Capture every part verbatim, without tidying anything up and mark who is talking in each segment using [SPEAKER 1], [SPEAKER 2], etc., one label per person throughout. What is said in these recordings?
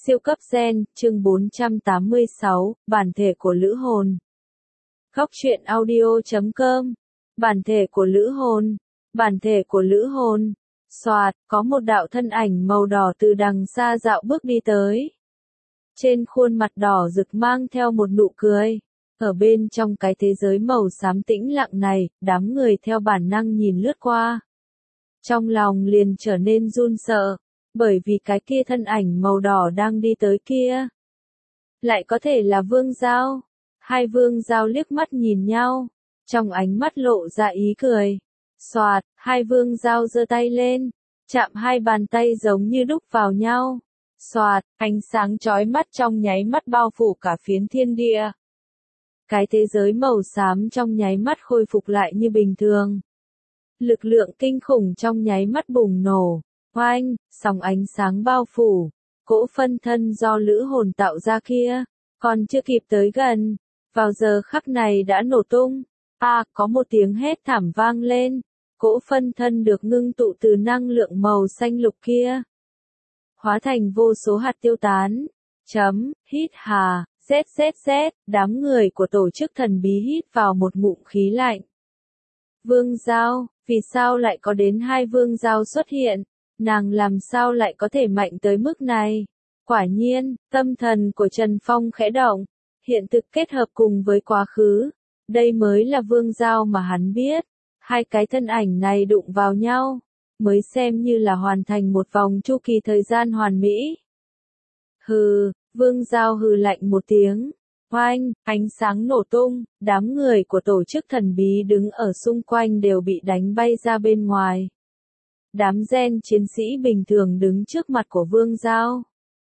[SPEAKER 1] Siêu cấp gen, chương bốn trăm tám mươi sáu, bản thể của lữ hồn. Góc truyện audio chấm com. Bản thể của lữ hồn. Bản thể của lữ hồn. Xoạt, có một đạo thân ảnh màu đỏ từ đằng xa dạo bước đi tới. Trên khuôn mặt đỏ rực mang theo một nụ cười. Ở bên trong cái thế giới màu xám tĩnh lặng này, đám người theo bản năng nhìn lướt qua. Trong lòng liền trở nên run sợ. Bởi vì cái kia thân ảnh màu đỏ đang đi tới kia. Lại có thể là Vương Giao. Hai Vương Giao liếc mắt nhìn nhau. Trong ánh mắt lộ ra ý cười. Xoạt, hai Vương Giao giơ tay lên. Chạm hai bàn tay giống như đúc vào nhau. Xoạt, ánh sáng chói mắt trong nháy mắt bao phủ cả phiến thiên địa. Cái thế giới màu xám trong nháy mắt khôi phục lại như bình thường. Lực lượng kinh khủng trong nháy mắt bùng nổ. Oanh, sóng ánh sáng bao phủ, cỗ phân thân do lữ hồn tạo ra kia, còn chưa kịp tới gần, vào giờ khắc này đã nổ tung. À, có một tiếng hét thảm vang lên, cỗ phân thân được ngưng tụ từ năng lượng màu xanh lục kia, hóa thành vô số hạt tiêu tán. Chấm, hít hà, rét rét rét, đám người của tổ chức thần bí hít vào một ngụm khí lạnh. Vương Giao, vì sao lại có đến hai Vương Giao xuất hiện? Nàng làm sao lại có thể mạnh tới mức này? Quả nhiên, tâm thần của Trần Phong khẽ động, hiện thực kết hợp cùng với quá khứ. Đây mới là Vương Giao mà hắn biết. Hai cái thân ảnh này đụng vào nhau, mới xem như là hoàn thành một vòng chu kỳ thời gian hoàn mỹ. Hừ, Vương Giao hừ lạnh một tiếng. Oanh, ánh sáng nổ tung, đám người của tổ chức thần bí đứng ở xung quanh đều bị đánh bay ra bên ngoài. Đám gen chiến sĩ bình thường đứng trước mặt của Vương Giao.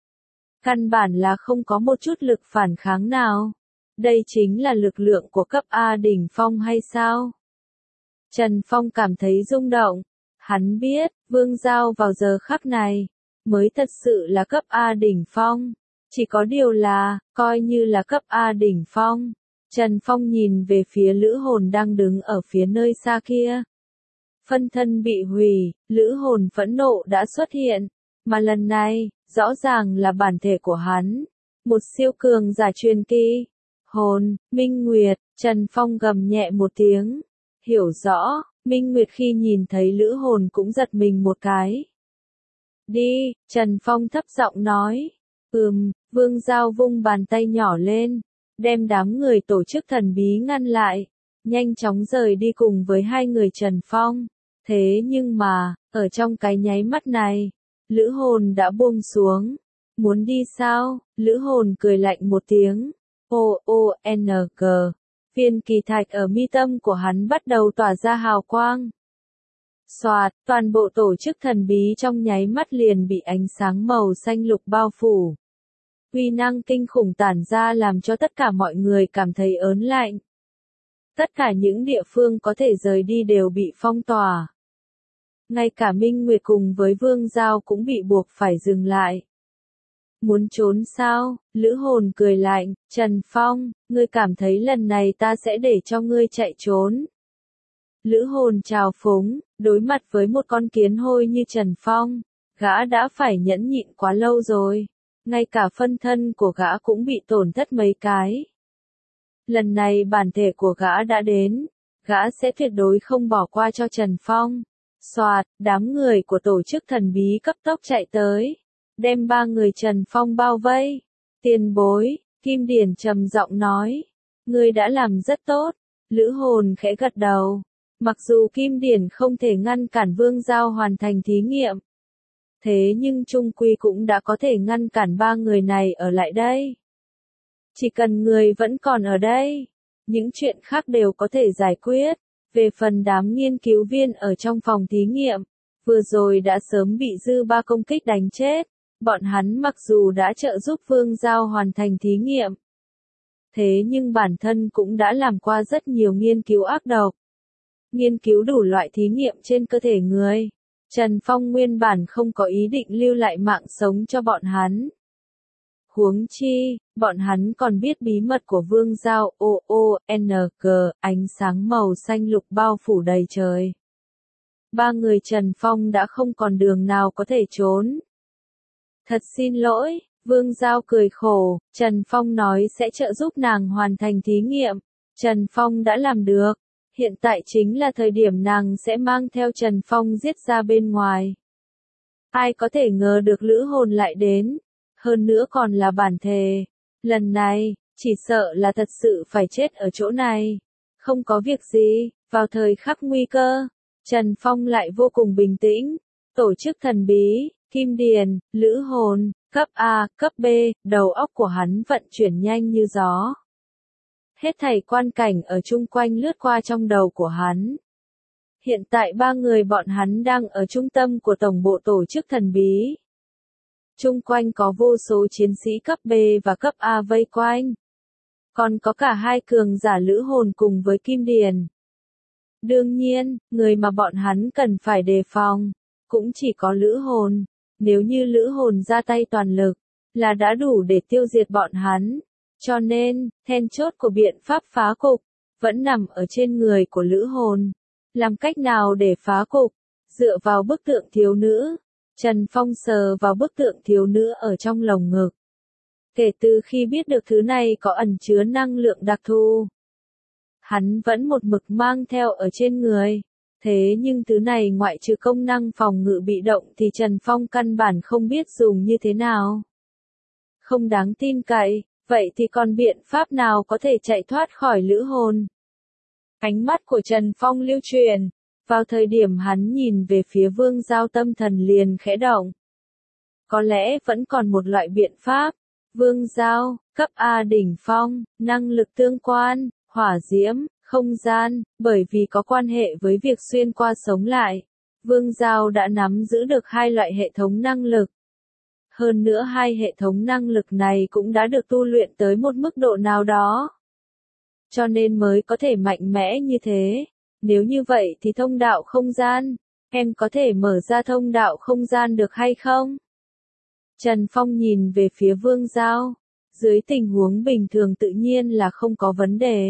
[SPEAKER 1] Căn bản là không có một chút lực phản kháng nào. Đây chính là lực lượng của cấp A đỉnh phong hay sao? Trần Phong cảm thấy rung động. Hắn biết, Vương Giao vào giờ khắc này, mới thật sự là cấp A đỉnh phong. Chỉ có điều là, coi như là cấp A đỉnh phong. Trần Phong nhìn về phía lữ hồn đang đứng ở phía nơi xa kia. Phân thân bị hủy, lữ hồn phẫn nộ đã xuất hiện, mà lần này, rõ ràng là bản thể của hắn. Một siêu cường giả truyền kỳ. Hồn, Minh Nguyệt, Trần Phong gầm nhẹ một tiếng. Hiểu rõ, Minh Nguyệt khi nhìn thấy lữ hồn cũng giật mình một cái. Đi, Trần Phong thấp giọng nói. Ừm, Vương Giao vung bàn tay nhỏ lên, đem đám người tổ chức thần bí ngăn lại, nhanh chóng rời đi cùng với hai người Trần Phong. Thế nhưng mà, ở trong cái nháy mắt này, lữ hồn đã buông xuống. Muốn đi sao? Lữ hồn cười lạnh một tiếng. O O N G. Viên kỳ thạch ở mi tâm của hắn bắt đầu tỏa ra hào quang. Xoạt, toàn bộ tổ chức thần bí trong nháy mắt liền bị ánh sáng màu xanh lục bao phủ. Uy năng kinh khủng tản ra làm cho tất cả mọi người cảm thấy ớn lạnh. Tất cả những địa phương có thể rời đi đều bị phong tỏa. Ngay cả Minh Nguyệt cùng với Vương Giao cũng bị buộc phải dừng lại. Muốn trốn sao? Lữ hồn cười lạnh. Trần Phong, ngươi cảm thấy lần này ta sẽ để cho ngươi chạy trốn. Lữ hồn trào phúng, đối mặt với một con kiến hôi như Trần Phong, gã đã phải nhẫn nhịn quá lâu rồi. Ngay cả phân thân của gã cũng bị tổn thất mấy cái. Lần này bản thể của gã đã đến, gã sẽ tuyệt đối không bỏ qua cho Trần Phong. Xoạt, đám người của tổ chức thần bí cấp tốc chạy tới, đem ba người Trần Phong bao vây. Tiền bối, Kim Điển trầm giọng nói, ngươi đã làm rất tốt. Lữ hồn khẽ gật đầu. Mặc dù Kim Điển không thể ngăn cản Vương Giao hoàn thành thí nghiệm, thế nhưng chung quy cũng đã có thể ngăn cản ba người này ở lại đây. Chỉ cần người vẫn còn ở đây, những chuyện khác đều có thể giải quyết. Về phần đám nghiên cứu viên ở trong phòng thí nghiệm, vừa rồi đã sớm bị dư ba công kích đánh chết. Bọn hắn mặc dù đã trợ giúp Vương Giao hoàn thành thí nghiệm, thế nhưng bản thân cũng đã làm qua rất nhiều nghiên cứu ác độc. Nghiên cứu đủ loại thí nghiệm trên cơ thể người. Trần Phong nguyên bản không có ý định lưu lại mạng sống cho bọn hắn. Huống chi, bọn hắn còn biết bí mật của Vương Giao. O O N G, ánh sáng màu xanh lục bao phủ đầy trời. Ba người Trần Phong đã không còn đường nào có thể trốn. Thật xin lỗi, Vương Giao cười khổ, Trần Phong nói sẽ trợ giúp nàng hoàn thành thí nghiệm. Trần Phong đã làm được. Hiện tại chính là thời điểm nàng sẽ mang theo Trần Phong giết ra bên ngoài. Ai có thể ngờ được lữ hồn lại đến. Hơn nữa còn là bản thể. Lần này, chỉ sợ là thật sự phải chết ở chỗ này. Không có việc gì, vào thời khắc nguy cơ, Trần Phong lại vô cùng bình tĩnh. Tổ chức thần bí, Kim Điền, lữ hồn, cấp A, cấp B, đầu óc của hắn vận chuyển nhanh như gió. Hết thảy quan cảnh ở chung quanh lướt qua trong đầu của hắn. Hiện tại ba người bọn hắn đang ở trung tâm của tổng bộ tổ chức thần bí. Chung quanh có vô số chiến sĩ cấp B và cấp A vây quanh. Còn có cả hai cường giả lữ hồn cùng với Kim Điền. Đương nhiên, người mà bọn hắn cần phải đề phòng, cũng chỉ có lữ hồn. Nếu như lữ hồn ra tay toàn lực, là đã đủ để tiêu diệt bọn hắn. Cho nên, then chốt của biện pháp phá cục, vẫn nằm ở trên người của lữ hồn. Làm cách nào để phá cục? Dựa vào bức tượng thiếu nữ. Trần Phong sờ vào bức tượng thiếu nữ ở trong lồng ngực. Kể từ khi biết được thứ này có ẩn chứa năng lượng đặc thù, hắn vẫn một mực mang theo ở trên người. Thế nhưng thứ này ngoại trừ công năng phòng ngự bị động thì Trần Phong căn bản không biết dùng như thế nào. Không đáng tin cậy, vậy thì còn biện pháp nào có thể chạy thoát khỏi lữ hồn? Ánh mắt của Trần Phong lưu truyền, vào thời điểm hắn nhìn về phía Vương Giao tâm thần liền khẽ động. Có lẽ vẫn còn một loại biện pháp. Vương Giao, cấp A đỉnh phong, năng lực tương quan, hỏa diễm, không gian, bởi vì có quan hệ với việc xuyên qua sống lại. Vương Giao đã nắm giữ được hai loại hệ thống năng lực. Hơn nữa hai hệ thống năng lực này cũng đã được tu luyện tới một mức độ nào đó. Cho nên mới có thể mạnh mẽ như thế. Nếu như vậy thì thông đạo không gian, em có thể mở ra thông đạo không gian được hay không? Trần Phong nhìn về phía Vương Giao. Dưới tình huống bình thường tự nhiên là không có vấn đề.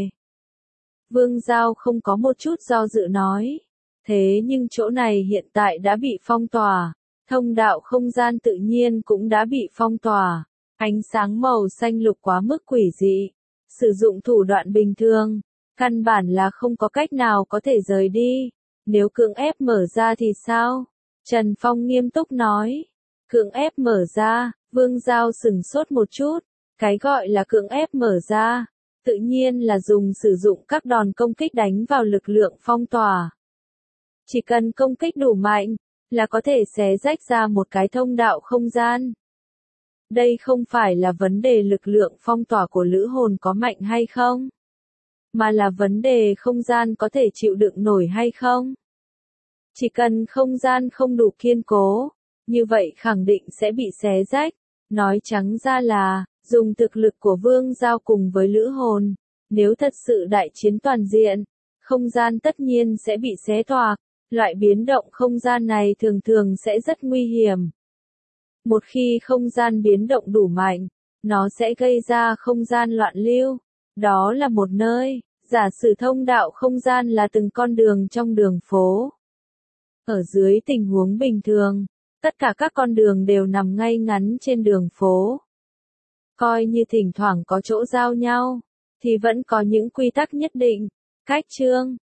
[SPEAKER 1] Vương Giao không có một chút do dự nói. Thế nhưng chỗ này hiện tại đã bị phong tỏa. Thông đạo không gian tự nhiên cũng đã bị phong tỏa. Ánh sáng màu xanh lục quá mức quỷ dị. Sử dụng thủ đoạn bình thường, căn bản là không có cách nào có thể rời đi. Nếu cưỡng ép mở ra thì sao? Trần Phong nghiêm túc nói. Cưỡng ép mở ra, Vương Giao sửng sốt một chút. Cái gọi là cưỡng ép mở ra, tự nhiên là dùng sử dụng các đòn công kích đánh vào lực lượng phong tỏa. Chỉ cần công kích đủ mạnh, là có thể xé rách ra một cái thông đạo không gian. Đây không phải là vấn đề lực lượng phong tỏa của lữ hồn có mạnh hay không, mà là vấn đề không gian có thể chịu đựng nổi hay không. Chỉ cần không gian không đủ kiên cố, như vậy khẳng định sẽ bị xé rách. Nói trắng ra là, dùng thực lực của Vương Giao cùng với lữ hồn, nếu thật sự đại chiến toàn diện, không gian tất nhiên sẽ bị xé toạc. Loại biến động không gian này thường thường sẽ rất nguy hiểm. Một khi không gian biến động đủ mạnh, nó sẽ gây ra không gian loạn lưu. Đó là một nơi, giả sử thông đạo không gian là từng con đường trong đường phố. Ở dưới tình huống bình thường, tất cả các con đường đều nằm ngay ngắn trên đường phố. Coi như thỉnh thoảng có chỗ giao nhau, thì vẫn có những quy tắc nhất định. Cách chương,